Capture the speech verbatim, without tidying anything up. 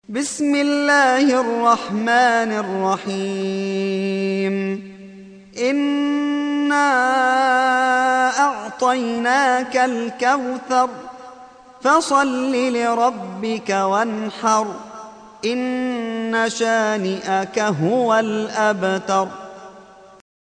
بسم الله الرحمن الرحيم إنا أعطيناك الكوثر فصل لربك وانحر إن شانئك هو الأبتر.